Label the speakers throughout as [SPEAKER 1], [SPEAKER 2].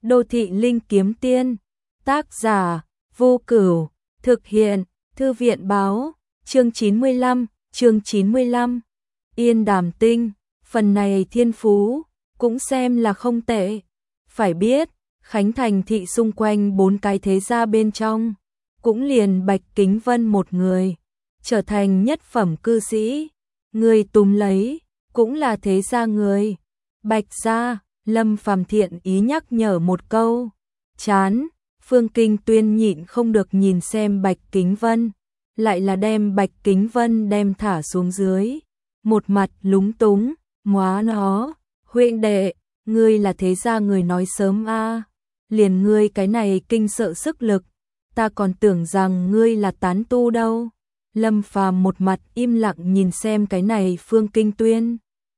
[SPEAKER 1] Đô thị linh kiếm tiên. Tác giả Vô Cửu. Thực hiện Thư viện báo. Chương 95. Yên Đàm Tinh. Phần này thiên phú cũng xem là không tệ. Phải biết, Khánh Thành thị xung quanh 4 cái thế gia bên trong, cũng liền Bạch Kính Vân một người, trở thành nhất phẩm cư sĩ. Người túm lấy, cũng là thế gia người. Bạch gia, Lâm Phàm thiện ý nhắc nhở một câu. Chán, Phương Kinh Tuyên nhịn không được nhìn xem Bạch Kính Vân, lại là đem Bạch Kính Vân đem thả xuống dưới. Một mặt lúng túng, móa nó, huynh đệ, ngươi là thế gia người nói sớm a, liền ngươi cái này kinh sợ sức lực, ta còn tưởng rằng ngươi là tán tu đâu. Lâm Phàm một mặt im lặng nhìn xem cái này Phương Kinh Tuyên.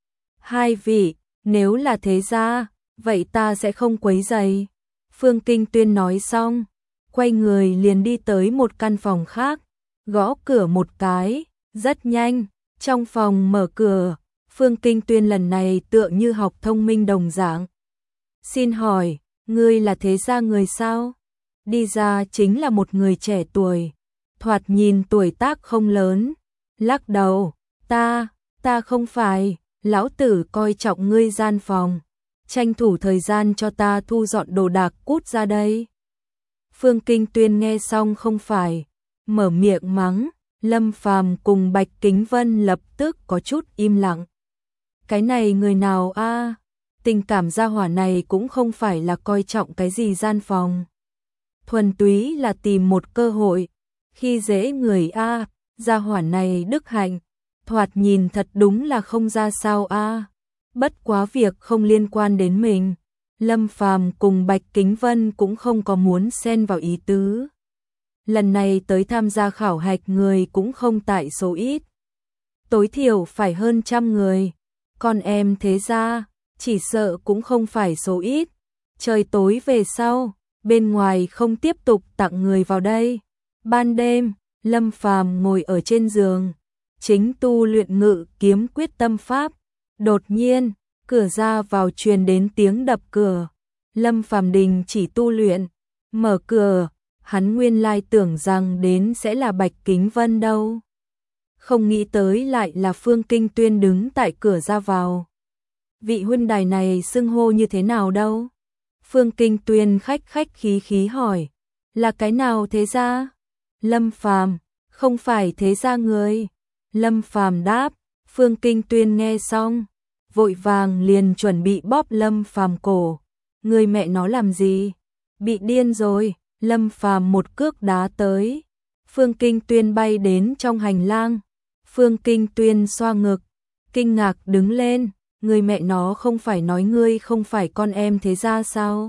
[SPEAKER 1] Hai vị, nếu là thế gia, vậy ta sẽ không quấy rầy. Phương Kinh Tuyên nói xong, quay người liền đi tới một căn phòng khác, gõ cửa một cái, rất nhanh, trong phòng mở cửa. Phương Kinh Tuyên lần này tựa như học thông minh đồng dạng. Xin hỏi, ngươi là thế gia người sao? Đi ra chính là một người trẻ tuổi, thoạt nhìn tuổi tác không lớn, lắc đầu, ta không phải, lão tử coi trọng ngươi gian phòng, tranh thủ thời gian cho ta thu dọn đồ đạc cút ra đây. Phương Kinh Tuyên nghe xong không phải, mở miệng mắng. Lâm Phàm cùng Bạch Kính Vân lập tức có chút im lặng. Cái này người nào a? Tình cảm gia hỏa này cũng không phải là coi trọng cái gì gian phòng, thuần túy là tìm một cơ hội khi dễ người a. Gia hỏa này đức hạnh, thoạt nhìn thật đúng là không ra sao a. Bất quá việc không liên quan đến mình, Lâm Phàm cùng Bạch Kính Vân cũng không có muốn xen vào ý tứ. Lần này tới tham gia khảo hạch người cũng không tại số ít, tối thiểu phải hơn 100 người. Con em thế gia, chỉ sợ cũng không phải số ít. Trời tối về sau, bên ngoài không tiếp tục tặng người vào đây. Ban đêm, Lâm Phàm ngồi ở trên giường, chính tu luyện Ngự Kiếm Quyết tâm pháp. Đột nhiên, cửa ra vào truyền đến tiếng đập cửa. Lâm Phàm đình chỉ tu luyện, mở cửa. Hắn nguyên lai tưởng rằng đến sẽ là Bạch Kính Vân đâu, không nghĩ tới lại là Phương Kinh Tuyên đứng tại cửa ra vào. Vị huynh đài này xưng hô như thế nào đâu? Phương Kinh Tuyên khách khí hỏi. Là cái nào thế gia? Lâm Phàm, không phải thế gia người. Lâm Phàm đáp. Phương Kinh Tuyên nghe xong, vội vàng liền chuẩn bị bóp Lâm Phàm cổ. Người mẹ nó làm gì? Bị điên rồi. Lâm Phàm một cước đá tới. Phương Kinh Tuyên bay đến trong hành lang. Phương Kinh Tuyên xoa ngực, kinh ngạc đứng lên. Người mẹ nó không phải nói ngươi không phải con em thế gia sao?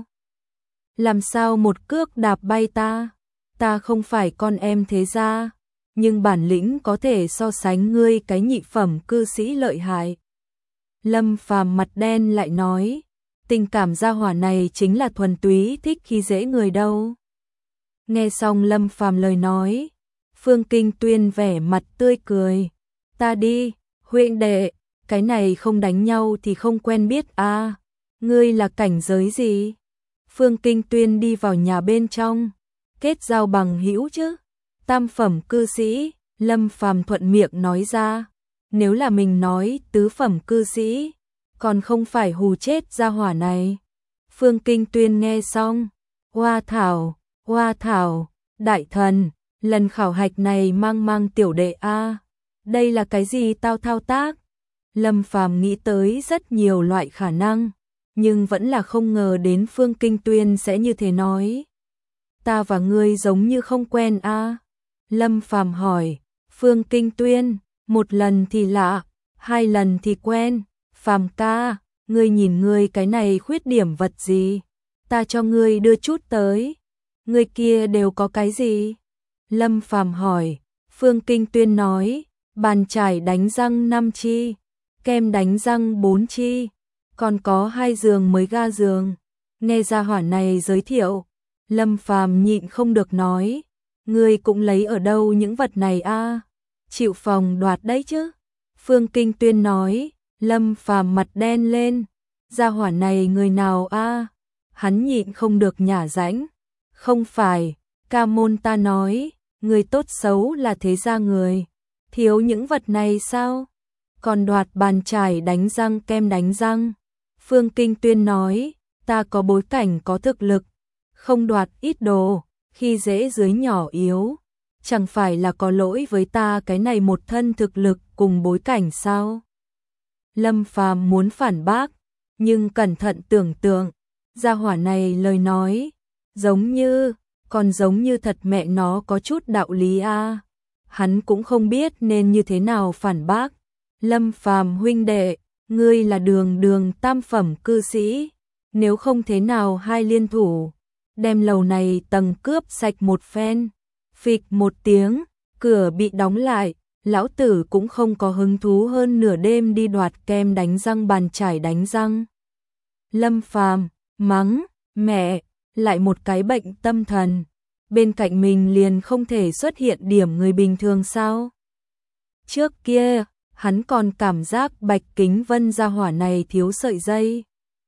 [SPEAKER 1] Làm sao một cước đạp bay ta? Ta không phải con em thế gia, nhưng bản lĩnh có thể so sánh ngươi cái nhị phẩm cư sĩ lợi hại. Lâm Phàm mặt đen lại nói, tình cảm gia hỏa này chính là thuần túy thích khi dễ người đâu. Nghe xong Lâm Phàm lời nói, Phương Kinh Tuyên vẻ mặt tươi cười. Ta đi, huynh đệ, cái này không đánh nhau thì không quen biết a. Ngươi là cảnh giới gì? Phương Kinh Tuyên đi vào nhà bên trong, kết giao bằng hữu chứ? Tam phẩm cư sĩ. Lâm Phàm thuận miệng nói ra. Nếu là mình nói tứ phẩm cư sĩ, còn không phải hù chết gia hỏa này. Phương Kinh Tuyên nghe xong, Hoa Thảo, đại thần, lần khảo hạch này mang tiểu đệ a. Đây là cái gì tao thao tác? Lâm Phàm nghĩ tới rất nhiều loại khả năng, nhưng vẫn là không ngờ đến Phương Kinh Tuyên sẽ như thế nói. Ta và ngươi giống như không quen a. Lâm Phàm hỏi. Phương Kinh Tuyên, một lần thì lạ, 2 lần thì quen. Phàm ca, ngươi nhìn ngươi cái này khuyết điểm vật gì? Ta cho ngươi đưa chút tới. Người kia đều có cái gì? Lâm Phàm hỏi. Phương Kinh Tuyên nói, bàn chải đánh răng 5 chi, kem đánh răng 4 chi, còn có 2 giường mới ga giường. Nghe gia hỏa này giới thiệu, Lâm Phàm nhịn không được nói, ngươi cũng lấy ở đâu những vật này a? Chịu phòng đoạt đấy chứ? Phương Kinh Tuyên nói. Lâm Phàm mặt đen lên, gia hỏa này người nào a? Hắn nhịn không được nhả rãnh. Không phải, ca môn ta nói, người tốt xấu là thế gia người. Thiếu những vật này sao? Còn đoạt bàn chải đánh răng kem đánh răng. Phương Kinh Tuyên nói, ta có bối cảnh có thực lực, không đoạt ít đồ, khi dễ dưới nhỏ yếu. Chẳng phải là có lỗi với ta cái này một thân thực lực cùng bối cảnh sao? Lâm Phàm muốn phản bác, nhưng cẩn thận tưởng tượng, gia hỏa này lời nói, còn giống như thật mẹ nó có chút đạo lý a. Hắn cũng không biết nên như thế nào phản bác. Lâm Phàm huynh đệ, ngươi là đường tam phẩm cư sĩ, nếu không thế nào hai liên thủ, đem lầu này tầng cướp sạch một phen. Phịch một tiếng, cửa bị đóng lại, lão tử cũng không có hứng thú hơn nửa đêm đi đoạt kem đánh răng bàn chải đánh răng. Lâm Phàm mắng, mẹ, lại một cái bệnh tâm thần, bên cạnh mình liền không thể xuất hiện điểm người bình thường sao? Trước kia, hắn còn cảm giác Bạch Kính Vân gia hỏa này thiếu sợi dây.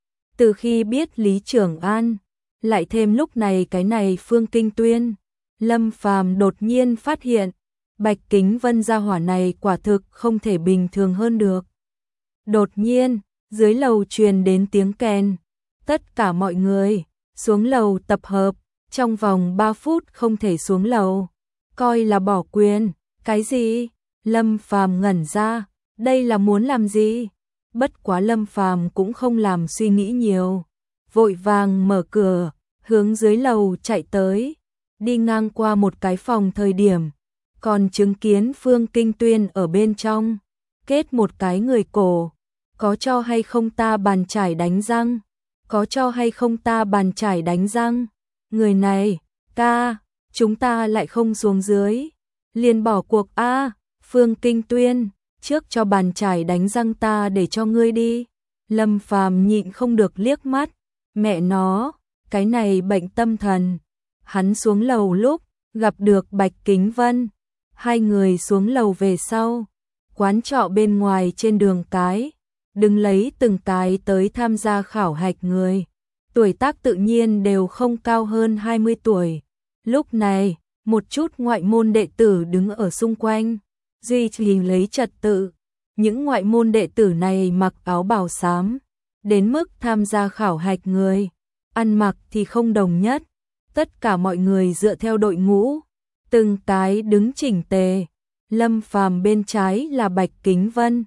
[SPEAKER 1] Từ khi biết Lý Trường An, lại thêm lúc này cái này Phương Kinh Tuyên, Lâm Phàm đột nhiên phát hiện, Bạch Kính Vân gia hỏa này quả thực không thể bình thường hơn được. Đột nhiên, dưới lầu truyền đến tiếng kèn, tất cả mọi người xuống lầu tập hợp, trong vòng 3 phút không thể xuống lầu, coi là bỏ quyền. Cái gì? Lâm Phàm ngẩn ra, đây là muốn làm gì? Bất quá Lâm Phàm cũng không làm suy nghĩ nhiều, vội vàng mở cửa, hướng dưới lầu chạy tới, đi ngang qua một cái phòng thời điểm, còn chứng kiến Phương Kinh Tuyên ở bên trong, kết một cái người cổ, có cho hay không ta bàn chải đánh răng, có cho hay không ta bàn chải đánh răng, người này, chúng ta lại không xuống dưới, liền bỏ cuộc a. Phương Kinh Tuyên, trước cho bàn chải đánh răng ta để cho ngươi đi. Lâm Phàm nhịn không được liếc mắt, mẹ nó, cái này bệnh tâm thần. Hắn xuống lầu lúc gặp được Bạch Kính Vân, hai người xuống lầu về sau, quán trọ bên ngoài trên đường cái, đứng lấy từng cái tới tham gia khảo hạch người, tuổi tác tự nhiên đều không cao hơn 20 tuổi. Lúc này, một chút ngoại môn đệ tử đứng ở xung quanh, duy trì lấy trật tự. Những ngoại môn đệ tử này mặc áo bào xám, đến mức tham gia khảo hạch người, ăn mặc thì không đồng nhất. Tất cả mọi người dựa theo đội ngũ, từng cái đứng chỉnh tề. Lâm Phàm bên trái là Bạch Kính Vân,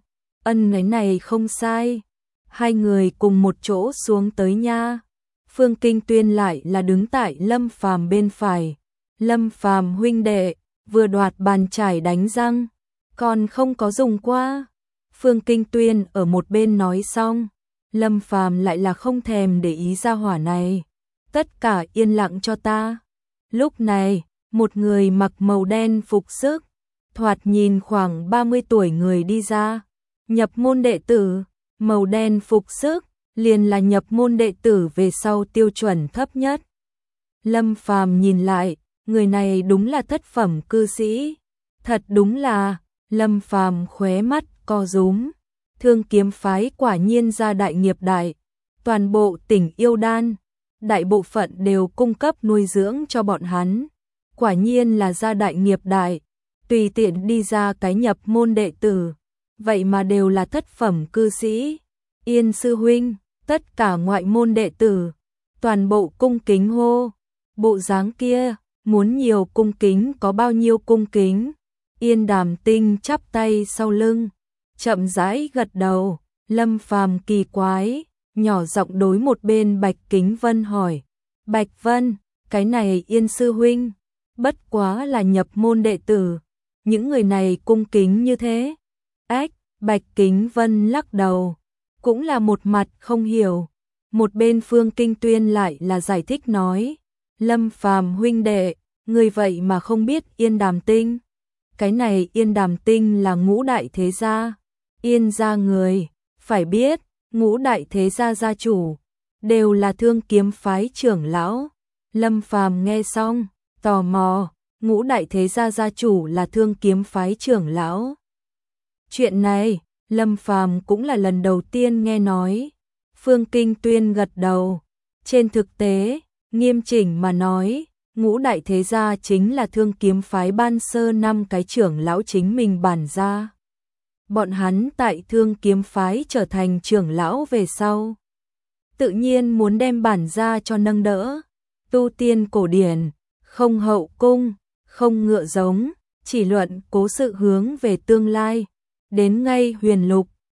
[SPEAKER 1] này không sai. Hai người cùng một chỗ xuống tới nha. Phương Kinh Tuyên lại là đứng tại Lâm Phàm bên phải. Lâm Phàm huynh đệ, vừa đoạt bàn chải đánh răng, còn không có dùng qua. Phương Kinh Tuyên ở một bên nói xong, Lâm Phàm lại là không thèm để ý ra hỏa này. Tất cả yên lặng cho ta. Lúc này, một người mặc màu đen phục sức, thoạt nhìn khoảng 30 tuổi người đi ra. Nhập môn đệ tử, màu đen phục sức, liền là nhập môn đệ tử về sau tiêu chuẩn thấp nhất. Lâm Phàm nhìn lại, người này đúng là thất phẩm cư sĩ. Thật đúng là, Lâm Phàm khóe mắt co rúm. Thương Kiếm phái quả nhiên gia đại nghiệp đại. Toàn bộ tỉnh Yêu Đan, đại bộ phận đều cung cấp nuôi dưỡng cho bọn hắn. Quả nhiên là gia đại nghiệp đại. Tùy tiện đi ra cái nhập môn đệ tử, vậy mà đều là thất phẩm cư sĩ. Yên sư huynh, tất cả ngoại môn đệ tử, toàn bộ cung kính hô. Bộ dáng kia, muốn nhiều cung kính có bao nhiêu cung kính. Yên Đàm Tinh chắp tay sau lưng, chậm rãi gật đầu. Lâm Phàm kỳ quái, nhỏ giọng đối một bên Bạch Kính Vân hỏi. Bạch Vân, cái này Yên sư huynh, bất quá là nhập môn đệ tử, những người này cung kính như thế. Bạch Kính Vân lắc đầu, cũng là một mặt không hiểu. Một bên Phương Kinh Tuyên lại là giải thích nói, Lâm Phàm huynh đệ, người vậy mà không biết Yên Đàm Tinh. Cái này Yên Đàm Tinh là ngũ đại thế gia, Yên gia người, phải biết, ngũ đại thế gia gia chủ, đều là Thương Kiếm phái trưởng lão. Lâm Phàm nghe xong, tò mò, ngũ đại thế gia gia chủ là Thương Kiếm phái trưởng lão. Chuyện này, Lâm Phàm cũng là lần đầu tiên nghe nói. Phương Kinh Tuyên gật đầu, Trên thực tế, nghiêm chỉnh mà nói, ngũ đại thế gia chính là Thương Kiếm phái ban sơ 5 cái trưởng lão chính mình bản ra. Bọn hắn tại Thương Kiếm phái trở thành trưởng lão về sau, tự nhiên muốn đem bản ra cho nâng đỡ. Tu tiên cổ điển, không hậu cung, không ngựa giống, chỉ luận cố sự hướng về tương lai. Đến ngay Huyền Lục,